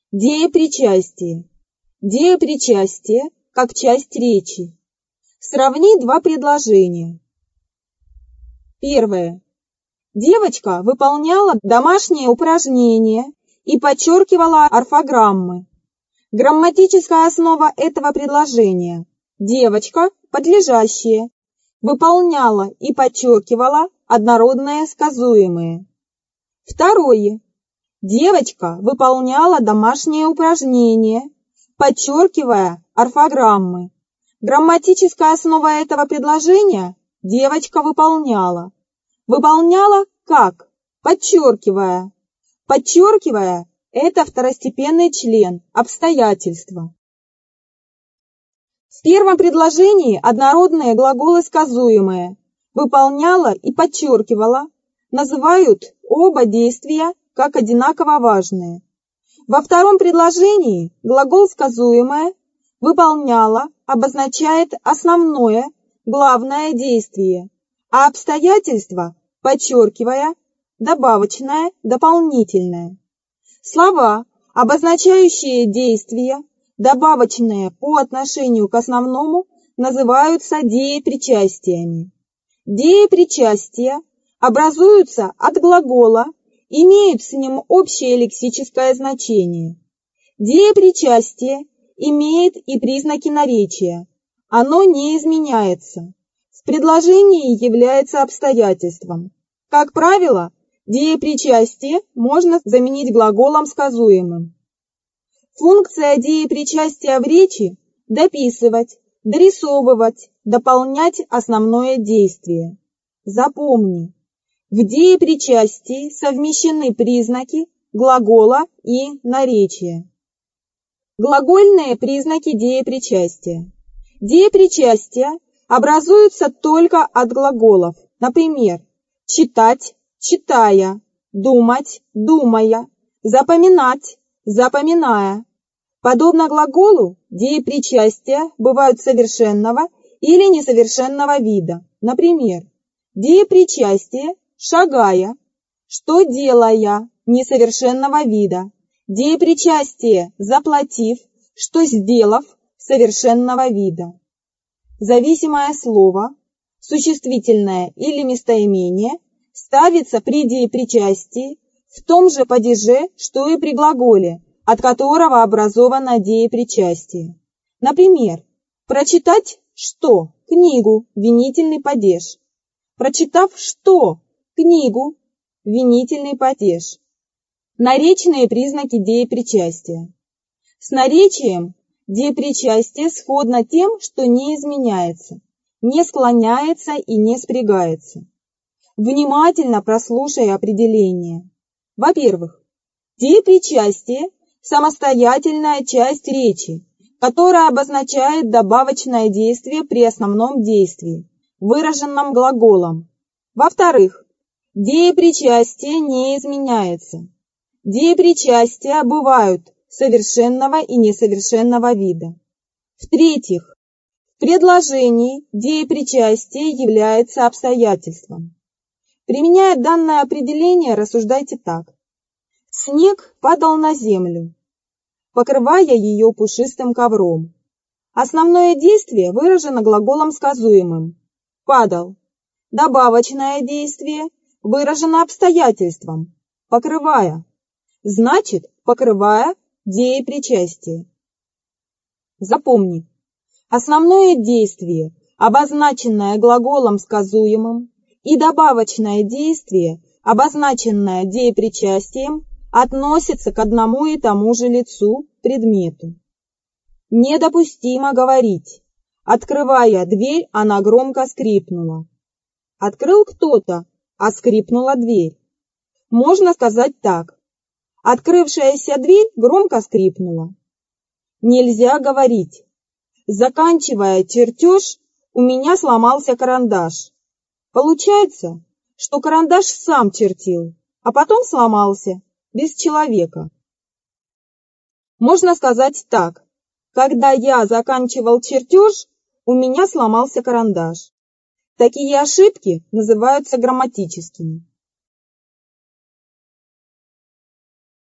Деепричастие. Деепричастие как часть речи. Сравни два предложения. Первое. Девочка выполняла домашнее упражнение и подчеркивала орфограммы. Грамматическая основа этого предложения. Девочка, подлежащее, выполняла и подчеркивала однородное сказуемое. Второе. Девочка выполняла домашнее упражнение, подчеркивая орфограммы. Грамматическая основа этого предложения – девочка выполняла. Выполняла как? Подчеркивая. Подчеркивая – это второстепенный член, обстоятельства. В первом предложении однородные глаголы сказуемые выполняла и подчеркивала называют оба действия как одинаково важные. Во втором предложении глагол сказуемое выполняла обозначает основное, главное действие, а обстоятельства, подчеркивая, добавочное, дополнительное. Слова, обозначающие действия, добавочные по отношению к основному, называются деепричастиями. Деепричастия образуются от глагола, имеют с ним общее лексическое значение. Деепричастие имеет и признаки наречия. Оно не изменяется. В предложении является обстоятельством. Как правило, деепричастие можно заменить глаголом сказуемым. Функция деепричастия в речи – дописывать, дорисовывать, дополнять основное действие. Запомни. В деепричастии совмещены признаки глагола и наречия. Глагольные признаки деепричастия. Деепричастия образуются только от глаголов. Например, читать, читая, думать, думая, запоминать, запоминая. Подобно глаголу, деепричастия бывают совершенного или несовершенного вида. Например, деепричастие шагая, что делая, несовершенного вида. Деепричастие заплатив, что сделав, совершенного вида. Зависимое слово, существительное или местоимение, ставится при деепричастии в том же падеже, что и при глаголе, от которого образовано деепричастие. Например, прочитать что? Книгу, винительный падеж. Прочитав что? Книгу, винительный падеж. Наречные признаки деепричастия. С наречием деепричастие сходно тем, что не изменяется, не склоняется и не спрягается. Внимательно прослушай определение. Во-первых, деепричастие – самостоятельная часть речи, которая обозначает добавочное действие при основном действии, выраженном глаголом. Во-вторых, деепричастие не изменяется. Деепричастия бывают совершенного и несовершенного вида. В-третьих, в предложении деепричастие является обстоятельством. Применяя данное определение, рассуждайте так. Снег падал на землю, покрывая ее пушистым ковром. Основное действие выражено глаголом сказуемым «падал». Добавочное действие выражено обстоятельством «покрывая». Значит, покрывая деепричастие. Запомни, основное действие, обозначенное глаголом сказуемым, и добавочное действие, обозначенное деепричастием, относятся к одному и тому же лицу, предмету. Недопустимо говорить. Открывая дверь, она громко скрипнула. Открыл кто-то, а скрипнула дверь. Можно сказать так. Открывшаяся дверь громко скрипнула. Нельзя говорить. Заканчивая чертеж, у меня сломался карандаш. Получается, что карандаш сам чертил, а потом сломался, без человека. Можно сказать так. Когда я заканчивал чертеж, у меня сломался карандаш. Такие ошибки называются грамматическими.